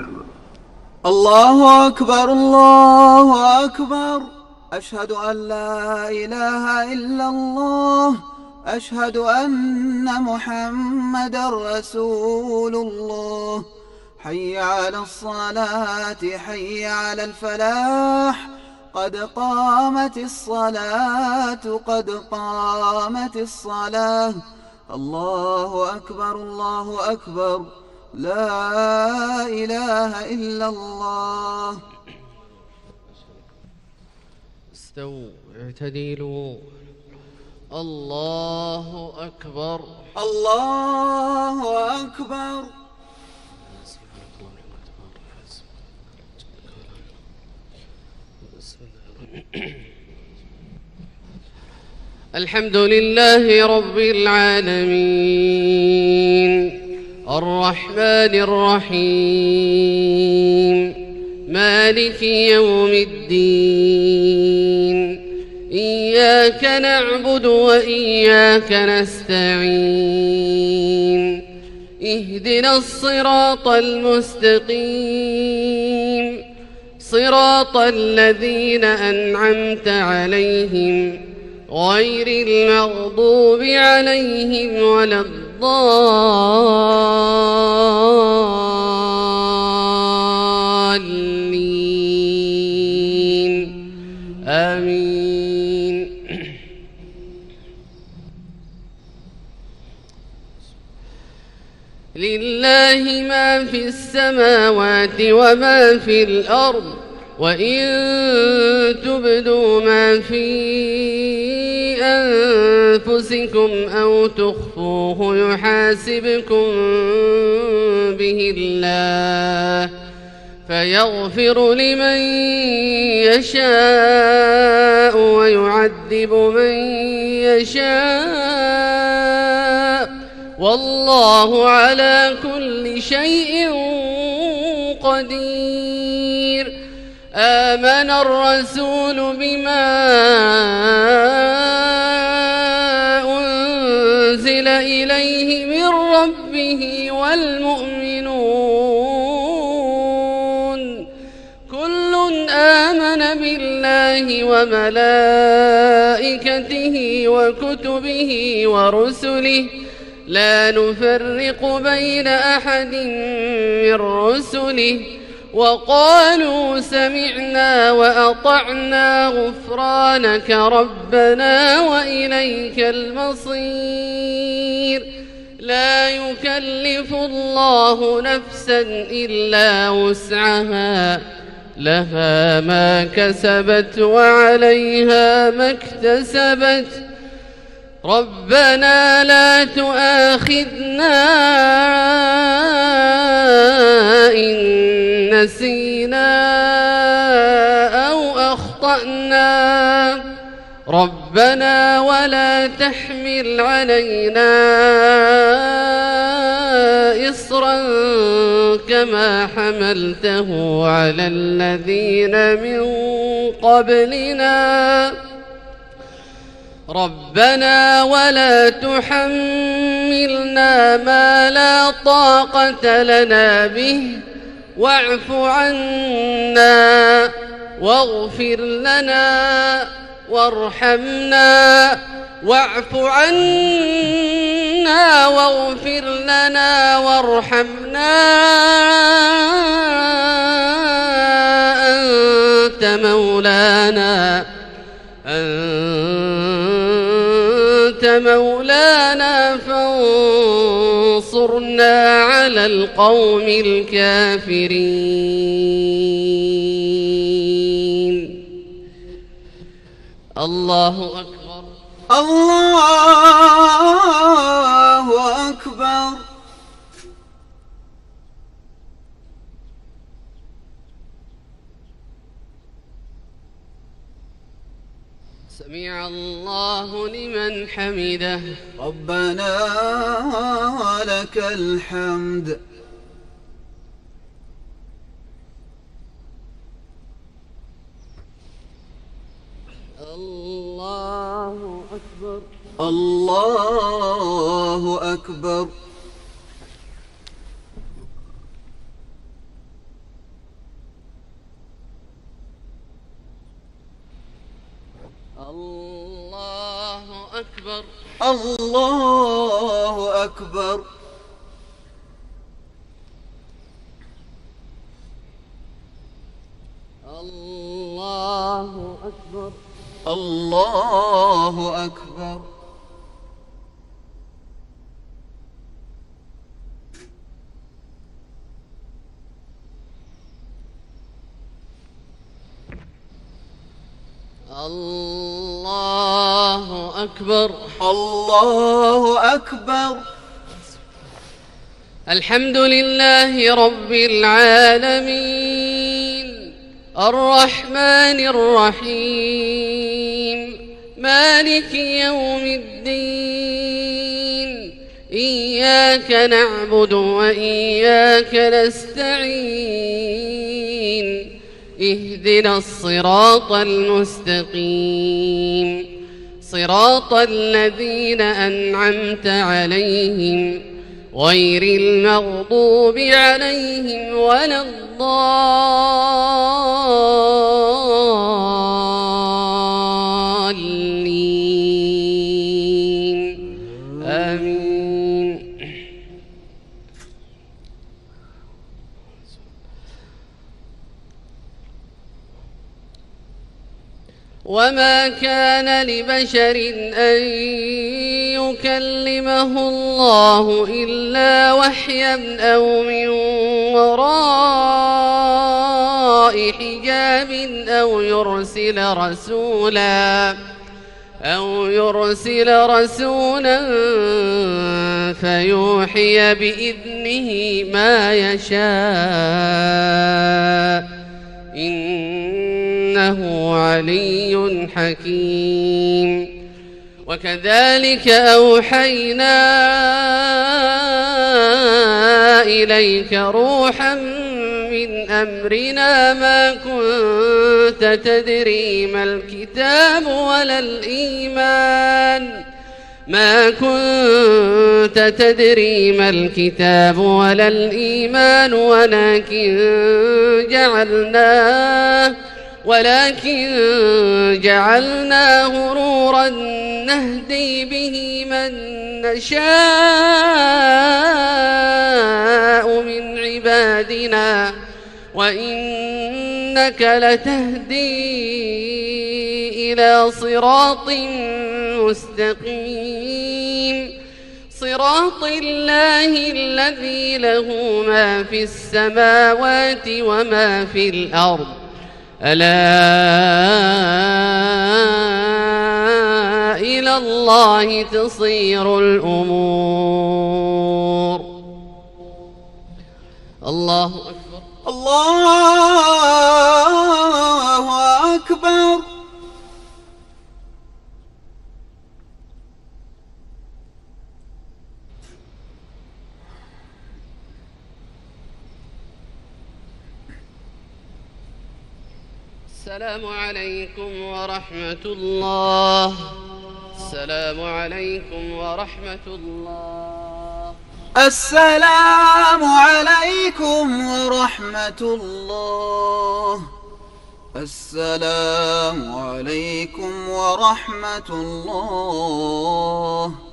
الله أكبر الله أكبر. أشهد أن لا إله إلا الله. أشهد أن محمدًا رسول الله. حي على الصلاة حي على الفلاح. قد قامت الصلاة قد قامت الصلاة. الله أكبر الله أكبر. لا إله إلا الله. استووا اعتدلوا. الله أكبر الله أكبر. الحمد لله رب العالمين الرحمن الرحيم مالك يوم الدين. إياك نعبد وإياك نستعين. اهدنا الصراط المستقيم صراط الذين أنعمت عليهم غير المغضوب عليهم ولا الضالين. آمين. لله ما في السماوات وما في الأرض وإن تبدوا ما في أنفسكم أو تخفوه يحاسبكم به الله فيغفر لمن يشاء ويعذب من يشاء والله على كل شيء قدير. آمن الرسول بما أنزل إليه من ربه والمؤمنون كل آمن بالله وملائكته وكتبه ورسله لا نفرق بين أحد من رسله وقالوا سمعنا وأطعنا غفرانك ربنا وإليك المصير. لا يكلف الله نفسا إلا وسعها لها ما كسبت وعليها ما اكتسبت. ربنا لا تؤاخذنا إن نسينا أو أخطأنا ربنا ولا تحمل علينا إصرا كما حملته على الذين من قبلنا ربنا ولا تحملنا ما لا طاقة لنا به واعف عنا واغفر لنا وارحمنا واعف عنا واغفر لنا وارحمنا أنت مولانا فانصرنا على القوم الكافرين. الله أكبر الله أكبر. سمع الله لمن حمده. ربنا لك الحمد. الله أكبر الله أكبر. الله أكبر. الله أكبر. الله أكبر. الله أكبر. الله أكبر. الله أكبر. الحمد لله رب العالمين الرحمن الرحيم مالك يوم الدين إياك نعبد وإياك نستعين اهدنا الصراط المستقيم صراط الذين أنعمت عليهم غير المغضوب عليهم ولا الضالين آمين. وما كان لبشر أن يكلمه الله إلا وحيا أو من وراء حجاب أو يرسل رسولا فيوحي بإذنه ما يشاء إنه علي حكيم. وكذلك أوحينا إليك روحا من أمرنا ما كنت تدري ما الكتاب ولا الإيمان ولكن جعلناه نورا نهدي به من نشاء من عبادنا وإنك لتهدي إلى صراط مستقيم صراط الله الذي له ما في السماوات وما في الأرض ألا إلى الله تصير الأمور. الله أكبر. الله أكبر. السلام عليكم ورحمة الله. السلام عليكم ورحمة الله. السلام عليكم ورحمة الله. السلام عليكم ورحمة الله.